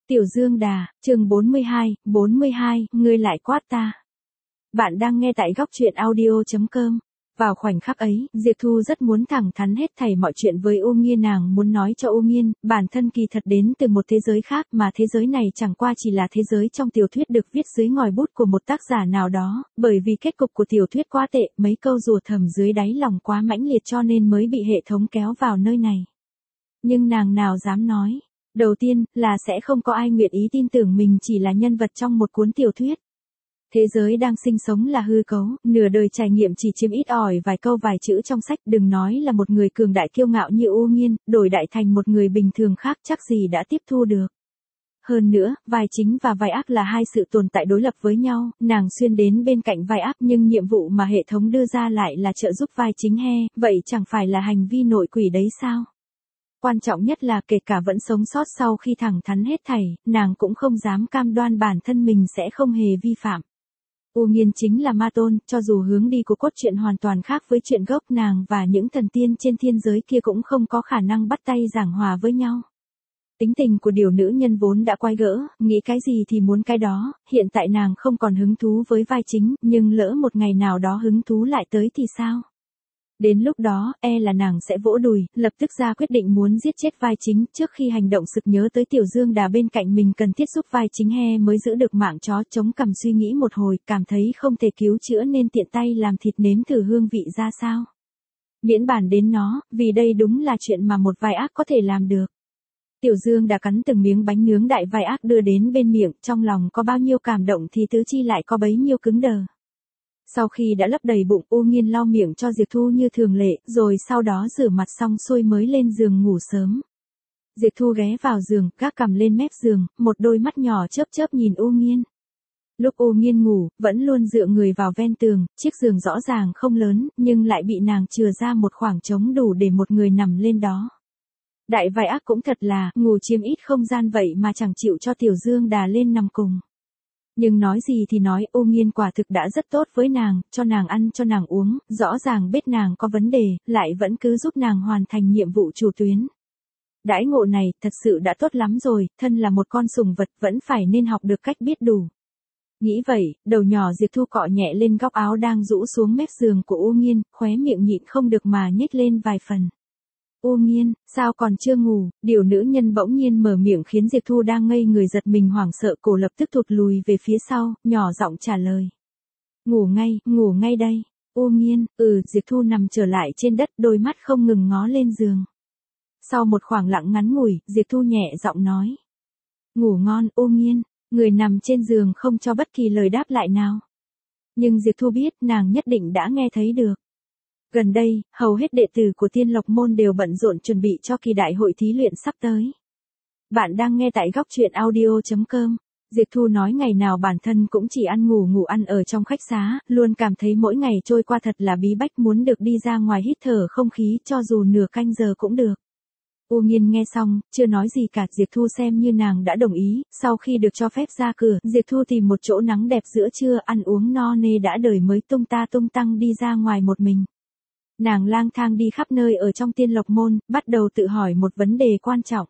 Tiểu Dương Đà, chương 42, ngươi lại quát ta. Bạn đang nghe tại góc truyện audio.com. Vào khoảnh khắc ấy, Diệp Thu rất muốn thẳng thắn hết thảy mọi chuyện với U Nghiên, nàng muốn nói cho U Nghiên, bản thân kỳ thật đến từ một thế giới khác mà thế giới này chẳng qua chỉ là thế giới trong tiểu thuyết được viết dưới ngòi bút của một tác giả nào đó, bởi vì kết cục của tiểu thuyết quá tệ, mấy câu rủa thầm dưới đáy lòng quá mãnh liệt cho nên mới bị hệ thống kéo vào nơi này. Nhưng nàng nào dám nói. Đầu tiên, là sẽ không có ai nguyện ý tin tưởng mình chỉ là nhân vật trong một cuốn tiểu thuyết. Thế giới đang sinh sống là hư cấu, nửa đời trải nghiệm chỉ chiếm ít ỏi vài câu vài chữ trong sách, đừng nói là một người cường đại kiêu ngạo như U Nghiên, đổi đại thành một người bình thường khác chắc gì đã tiếp thu được. Hơn nữa, vai chính và vai ác là hai sự tồn tại đối lập với nhau, nàng xuyên đến bên cạnh vai ác nhưng nhiệm vụ mà hệ thống đưa ra lại là trợ giúp vai chính vậy chẳng phải là hành vi nội quỷ đấy sao? Quan trọng nhất là kể cả vẫn sống sót sau khi thẳng thắn hết thảy, nàng cũng không dám cam đoan bản thân mình sẽ không hề vi phạm. U Nghiên chính là ma tôn, cho dù hướng đi của cốt truyện hoàn toàn khác với chuyện gốc, nàng và những thần tiên trên thiên giới kia cũng không có khả năng bắt tay giảng hòa với nhau. Tính tình của điều nữ nhân vốn đã quái gỡ, nghĩ cái gì thì muốn cái đó, hiện tại nàng không còn hứng thú với vai chính, nhưng lỡ một ngày nào đó hứng thú lại tới thì sao? Đến lúc đó, là nàng sẽ vỗ đùi, lập tức ra quyết định muốn giết chết vai chính, trước khi hành động sực nhớ tới Tiểu Dương Đà bên cạnh mình cần thiết giúp vai chính mới giữ được mạng chó, chống cằm suy nghĩ một hồi, cảm thấy không thể cứu chữa nên tiện tay làm thịt nếm thử hương vị ra sao. Miễn bản đến nó, vì đây đúng là chuyện mà một vai ác có thể làm được. Tiểu Dương Đà cắn từng miếng bánh nướng đại vai ác đưa đến bên miệng, trong lòng có bao nhiêu cảm động thì tứ chi lại có bấy nhiêu cứng đờ. Sau khi đã lấp đầy bụng, U Nghiên lau miệng cho Diệp Thu như thường lệ, rồi sau đó rửa mặt xong xuôi mới lên giường ngủ sớm. Diệp Thu ghé vào giường, gác cằm lên mép giường, một đôi mắt nhỏ chớp chớp nhìn U Nghiên. Lúc U Nghiên ngủ, vẫn luôn dựa người vào ven tường, chiếc giường rõ ràng không lớn, nhưng lại bị nàng chừa ra một khoảng trống đủ để một người nằm lên đó. Đại vai ác cũng thật là, ngủ chiếm ít không gian vậy mà chẳng chịu cho Tiểu Dương Đà lên nằm cùng. Nhưng nói gì thì nói, U Nghiên quả thực đã rất tốt với nàng, cho nàng ăn cho nàng uống, rõ ràng biết nàng có vấn đề, lại vẫn cứ giúp nàng hoàn thành nhiệm vụ chủ tuyến. Đãi ngộ này, thật sự đã tốt lắm rồi, thân là một con sủng vật vẫn phải nên học được cách biết đủ. Nghĩ vậy, đầu nhỏ Diệp Thu cọ nhẹ lên góc áo đang rũ xuống mép giường của U Nghiên, khóe miệng nhịn không được mà nhếch lên vài phần. U Nghiên, sao còn chưa ngủ? Điều nữ nhân bỗng nhiên mở miệng khiến Diệp Thu đang ngây người giật mình hoảng sợ, cổ lập tức thụt lùi về phía sau, nhỏ giọng trả lời. Ngủ ngay đây. U Nghiên, Diệp Thu nằm trở lại trên đất, đôi mắt không ngừng ngó lên giường. Sau một khoảng lặng ngắn ngủi, Diệp Thu nhẹ giọng nói. Ngủ ngon, U Nghiên. Người nằm trên giường không cho bất kỳ lời đáp lại nào. Nhưng Diệp Thu biết nàng nhất định đã nghe thấy được. Gần đây, hầu hết đệ tử của Tiên Lộc Môn đều bận rộn chuẩn bị cho kỳ đại hội thí luyện sắp tới. Bạn đang nghe tại góc truyện audio.com. Diệp Thu nói ngày nào bản thân cũng chỉ ăn ngủ ăn ở trong khách xá, luôn cảm thấy mỗi ngày trôi qua thật là bí bách, muốn được đi ra ngoài hít thở không khí cho dù nửa canh giờ cũng được. U Nghiên nghe xong, chưa nói gì cả, Diệp Thu xem như nàng đã đồng ý, sau khi được cho phép ra cửa, Diệp Thu tìm một chỗ nắng đẹp giữa trưa, ăn uống no nê đã đời mới tung tăng đi ra ngoài một mình. Nàng lang thang đi khắp nơi ở trong Tiên Lộc Môn, bắt đầu tự hỏi một vấn đề quan trọng.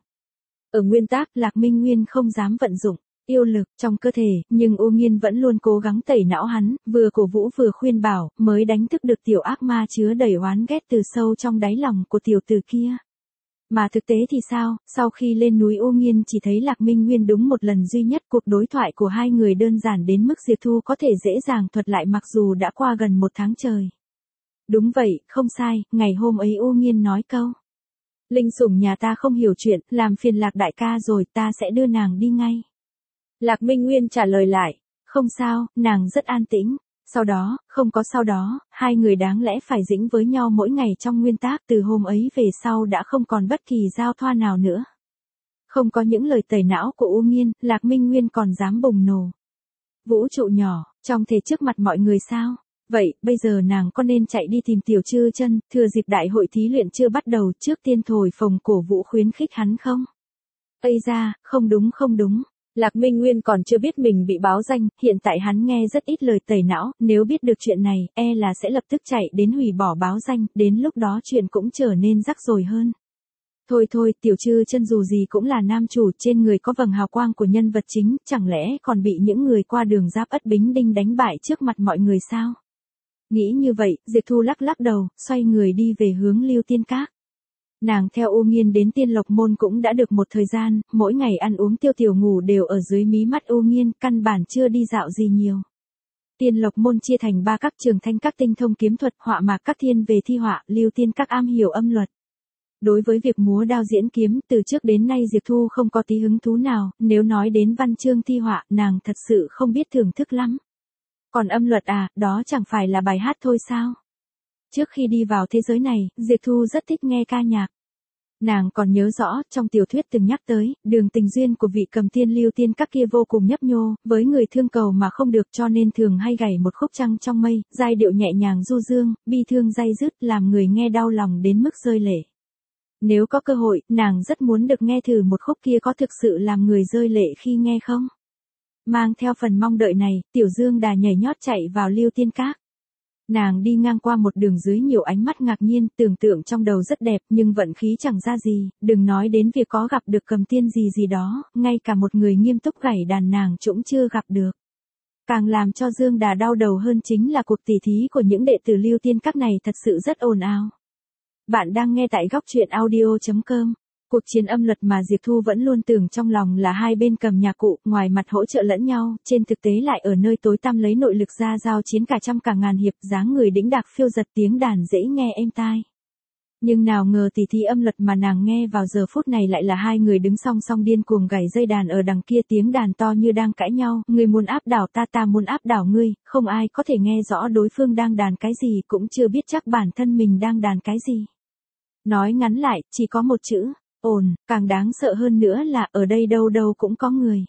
Ở nguyên tác, Lạc Minh Nguyên không dám vận dụng yêu lực trong cơ thể, nhưng U Nghiên vẫn luôn cố gắng tẩy não hắn, vừa cổ vũ vừa khuyên bảo, mới đánh thức được tiểu ác ma chứa đầy oán ghét từ sâu trong đáy lòng của tiểu tử kia. Mà thực tế thì sao, sau khi lên núi U Nghiên chỉ thấy Lạc Minh Nguyên đúng một lần duy nhất, cuộc đối thoại của hai người đơn giản đến mức Diệp Thu có thể dễ dàng thuật lại mặc dù đã qua gần một tháng trời. Đúng vậy, không sai, ngày hôm ấy U Nghiên nói câu. Linh sủng nhà ta không hiểu chuyện, làm phiền Lạc đại ca rồi, ta sẽ đưa nàng đi ngay. Lạc Minh Nguyên trả lời lại, không sao, nàng rất an tĩnh. Sau đó, không có sau đó, hai người đáng lẽ phải dĩnh với nhau mỗi ngày trong nguyên tác, từ hôm ấy về sau đã không còn bất kỳ giao thoa nào nữa. Không có những lời tẩy não của U Nghiên, Lạc Minh Nguyên còn dám bùng nổ. Vũ trụ nhỏ, trong thể trước mặt mọi người sao? Vậy, bây giờ nàng có nên chạy đi tìm Tiểu Trư Chân, thừa dịp đại hội thí luyện chưa bắt đầu, trước tiên thổi phồng cổ vũ khuyến khích hắn không? Ây da, không đúng. Lạc Minh Nguyên còn chưa biết mình bị báo danh, hiện tại hắn nghe rất ít lời tẩy não, nếu biết được chuyện này, là sẽ lập tức chạy đến hủy bỏ báo danh, đến lúc đó chuyện cũng trở nên rắc rối hơn. Thôi thôi, Tiểu Trư Chân dù gì cũng là nam chủ, trên người có vầng hào quang của nhân vật chính, chẳng lẽ còn bị những người qua đường Giáp Ất Bính Đinh đánh bại trước mặt mọi người sao? Nghĩ như vậy, Diệp Thu lắc lắc đầu, xoay người đi về hướng Lưu Tiên Các. Nàng theo U Nghiên đến Tiên Lộc Môn cũng đã được một thời gian, mỗi ngày ăn uống tiêu tiểu ngủ đều ở dưới mí mắt U Nghiên, căn bản chưa đi dạo gì nhiều. Tiên Lộc Môn chia thành 3 các: Trường Thanh Các tinh thông kiếm thuật, Họa Mạc Các thiên về thi họa, Lưu Tiên Các am hiểu âm luật. Đối với việc múa đao diễn kiếm, từ trước đến nay Diệp Thu không có tí hứng thú nào, nếu nói đến văn chương thi họa, nàng thật sự không biết thưởng thức lắm. Còn âm luật đó chẳng phải là bài hát thôi sao? Trước khi đi vào thế giới này, Diệp Thu rất thích nghe ca nhạc. Nàng còn nhớ rõ, trong tiểu thuyết từng nhắc tới, đường tình duyên của vị cầm tiên Lưu Tiên Các kia vô cùng nhấp nhô, với người thương cầu mà không được cho nên thường hay gảy một khúc trăng trong mây, giai điệu nhẹ nhàng du dương, bi thương day dứt, làm người nghe đau lòng đến mức rơi lệ. Nếu có cơ hội, nàng rất muốn được nghe thử một khúc kia có thực sự làm người rơi lệ khi nghe không? Mang theo phần mong đợi này, Tiểu Dương Đà nhảy nhót chạy vào Lưu Tiên Các. Nàng đi ngang qua một đường dưới nhiều ánh mắt ngạc nhiên, tưởng tượng trong đầu rất đẹp nhưng vận khí chẳng ra gì, đừng nói đến việc có gặp được cầm tiên gì đó, ngay cả một người nghiêm túc gảy đàn nàng cũng chưa gặp được. Càng làm cho Dương Đà đau đầu hơn chính là cuộc tỉ thí của những đệ tử Lưu Tiên Các này thật sự rất ồn ào. Bạn đang nghe tại góc truyện audio.com. Cuộc chiến âm luật mà Diệp Thu vẫn luôn tưởng trong lòng là hai bên cầm nhạc cụ, ngoài mặt hỗ trợ lẫn nhau, trên thực tế lại ở nơi tối tăm lấy nội lực ra giao chiến cả trăm cả ngàn hiệp, dáng người đĩnh đạc phiêu giật, tiếng đàn dễ nghe êm tai. Nhưng nào ngờ tỉ thí âm luật mà nàng nghe vào giờ phút này lại là hai người đứng song song điên cuồng gảy dây đàn ở đằng kia, tiếng đàn to như đang cãi nhau, ngươi muốn áp đảo ta, ta muốn áp đảo ngươi, không ai có thể nghe rõ đối phương đang đàn cái gì, cũng chưa biết chắc bản thân mình đang đàn cái gì. Nói ngắn lại, chỉ có một chữ, ồn, càng đáng sợ hơn nữa là ở đây đâu đâu cũng có người.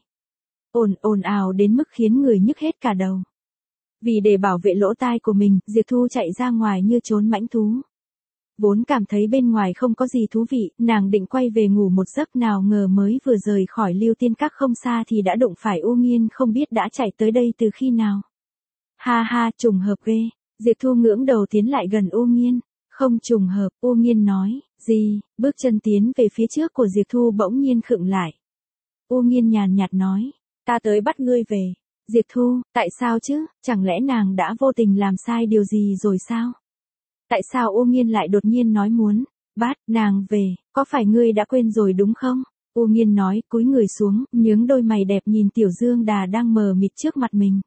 Ồn ào đến mức khiến người nhức hết cả đầu. Vì để bảo vệ lỗ tai của mình, Diệp Thu chạy ra ngoài như trốn mãnh thú. Vốn cảm thấy bên ngoài không có gì thú vị, nàng định quay về ngủ một giấc, nào ngờ mới vừa rời khỏi Lưu Tiên Các không xa thì đã đụng phải U Nghiên, không biết đã chạy tới đây từ khi nào. Ha ha, trùng hợp ghê. Diệp Thu ngưỡng đầu tiến lại gần U Nghiên. Không trùng hợp, U Nghiên nói, gì, bước chân tiến về phía trước của Diệp Thu bỗng nhiên khựng lại. U Nghiên nhàn nhạt nói, ta tới bắt ngươi về. Diệp Thu, tại sao chứ, chẳng lẽ nàng đã vô tình làm sai điều gì rồi sao? Tại sao U Nghiên lại đột nhiên nói muốn bắt nàng về, có phải ngươi đã quên rồi đúng không? U Nghiên nói, cúi người xuống, nhướng đôi mày đẹp nhìn Tiểu Dương Đà đang mờ mịt trước mặt mình.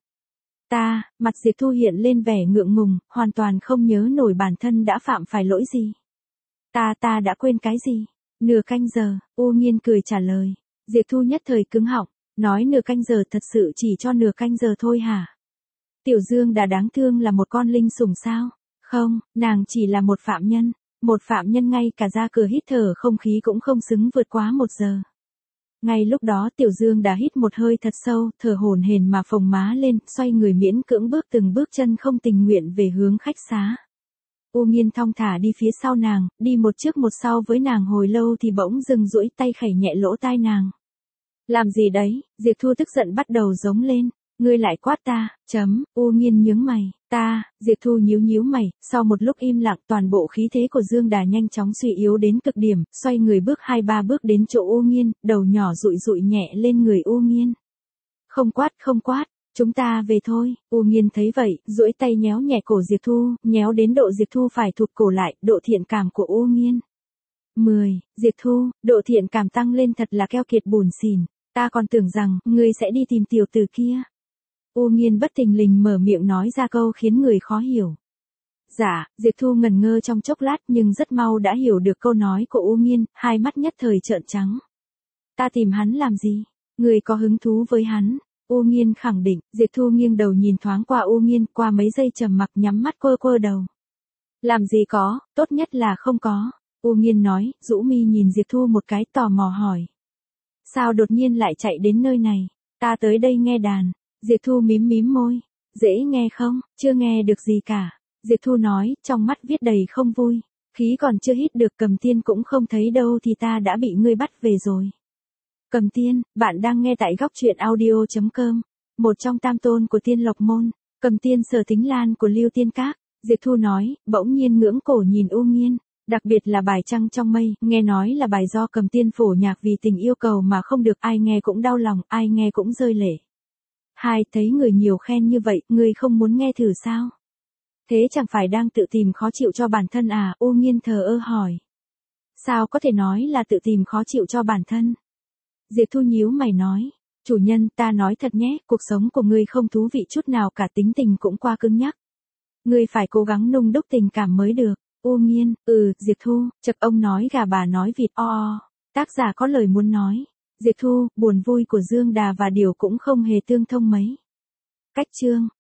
Mặt Diệp Thu hiện lên vẻ ngượng ngùng, hoàn toàn không nhớ nổi bản thân đã phạm phải lỗi gì. Ta đã quên cái gì? Nửa canh giờ, U Nghiên cười trả lời. Diệp Thu nhất thời cứng họng, nói nửa canh giờ thật sự chỉ cho nửa canh giờ thôi hả? Tiểu Dương Đà đáng thương là một con linh sủng sao? Không, nàng chỉ là một phạm nhân ngay cả ra cửa hít thở không khí cũng không xứng vượt quá 1 giờ. Ngay lúc đó Tiểu Dương đã hít một hơi thật sâu, thở hổn hển mà phồng má lên, xoay người miễn cưỡng bước từng bước chân không tình nguyện về hướng khách xá. U Nghiên thong thả đi phía sau nàng, đi một trước một sau với nàng hồi lâu thì bỗng dừng duỗi tay khẩy nhẹ lỗ tai nàng. Làm gì đấy? Diệp Thu tức giận bắt đầu giống lên. Ngươi lại quát ta, U Nghiên nhướng mày, Diệp Thu nhíu mày, sau một lúc im lặng toàn bộ khí thế của Dương Đà nhanh chóng suy yếu đến cực điểm, xoay người bước 2-3 bước đến chỗ U Nghiên, đầu nhỏ dụi nhẹ lên người U Nghiên. Không quát, chúng ta về thôi. U Nghiên thấy vậy, duỗi tay nhéo nhẹ cổ Diệp Thu, nhéo đến độ Diệp Thu phải thụt cổ lại, độ thiện cảm của U Nghiên. 10, Diệp Thu, độ thiện cảm tăng lên thật là keo kiệt bủn xỉn, ta còn tưởng rằng, ngươi sẽ đi tìm tiểu tử kia. U Nghiên bất thình lình mở miệng nói ra câu khiến người khó hiểu. Dạ, Diệp Thu ngần ngơ trong chốc lát nhưng rất mau đã hiểu được câu nói của U Nghiên, hai mắt nhất thời trợn trắng. Ta tìm hắn làm gì? Người có hứng thú với hắn? U Nghiên khẳng định. Diệp Thu nghiêng đầu nhìn thoáng qua U Nghiên, qua mấy giây trầm mặc nhắm mắt quơ đầu. Làm gì có, tốt nhất là không có. U Nghiên nói, rũ mi nhìn Diệp Thu một cái, tò mò hỏi. Sao đột nhiên lại chạy đến nơi này? Ta tới đây nghe đàn. Diệp Thu mím môi. Dễ nghe không? Chưa nghe được gì cả. Diệp Thu nói, trong mắt viết đầy không vui. Khí còn chưa hít được cầm tiên cũng không thấy đâu thì ta đã bị ngươi bắt về rồi. Cầm tiên, bạn đang nghe tại góc truyện audio.com. Một trong tam tôn của Tiên Lộc Môn. Cầm tiên Sở Tính Lan của Lưu Tiên Các. Diệp Thu nói, bỗng nhiên ngưỡng cổ nhìn U Nghiên. Đặc biệt là bài Trăng trong mây, nghe nói là bài do Cầm Tiên phổ nhạc vì tình yêu cầu mà không được, ai nghe cũng đau lòng, ai nghe cũng rơi lệ. 2. Thấy người nhiều khen như vậy, ngươi không muốn nghe thử sao? Thế chẳng phải đang tự tìm khó chịu cho bản thân à? Ô Nghiên thờ ơ hỏi. Sao có thể nói là tự tìm khó chịu cho bản thân? Diệp Thu nhíu mày nói. Chủ nhân, ta nói thật nhé, cuộc sống của ngươi không thú vị chút nào cả, tính tình cũng quá cứng nhắc. Ngươi phải cố gắng nung đúc tình cảm mới được. Ô Nghiên, Diệp Thu, chậc ông nói gà bà nói vịt o. Tác giả có lời muốn nói. Diệp Thu, buồn vui của Dương Đà và Điểu cũng không hề tương thông mấy. Cách chương.